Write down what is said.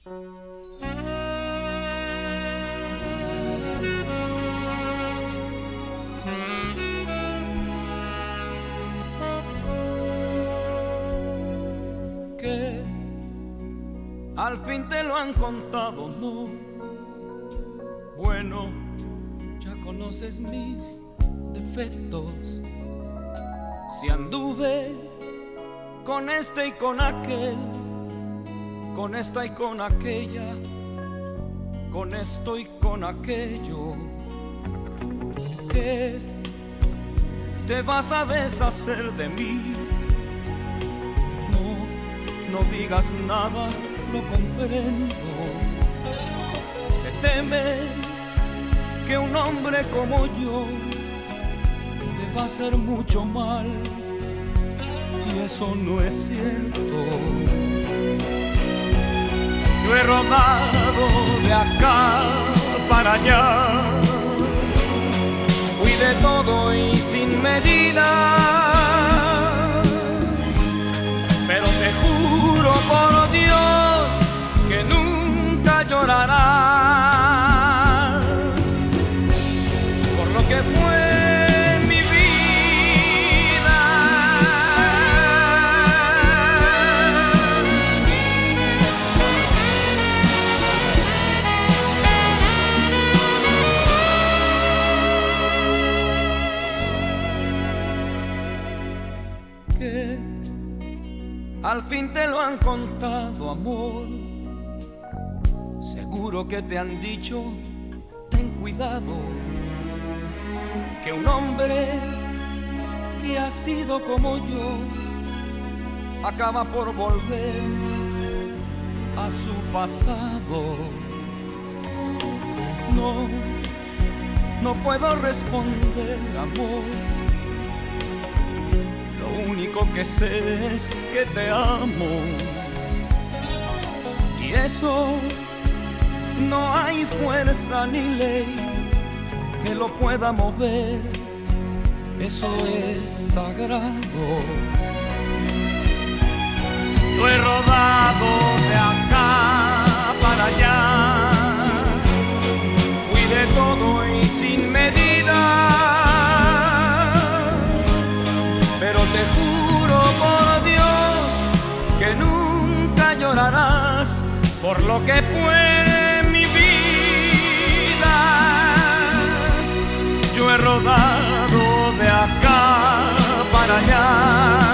Que al fin te lo han contado, ¿no? Bueno, ya conoces mis defectos. Si anduve con este y con aquel, con esta y con aquella, con esto y con aquello, que te vas a deshacer de mí. No digas nada, lo comprendo. Te temes que un hombre como yo te va a hacer mucho mal, y eso no es cierto. Yo he rodado de acá para allá, fui de todo y sin medida, pero te juro por Dios que nunca llorarás por lo que fue mi vida. Que al fin te lo han contado, amor. Seguro que te han dicho, ten cuidado, que un hombre que ha sido como yo acaba por volver a su pasado. No puedo responder, amor. Lo único que sé es que te amo, y eso no hay fuerza ni ley que lo pueda mover. Eso es sagrado. Yo he rodado de acá para allá, fui de todo y sin medida, pero te juro por Dios que nunca llorarás por lo que fue mi vida. Yo he rodado de acá para allá,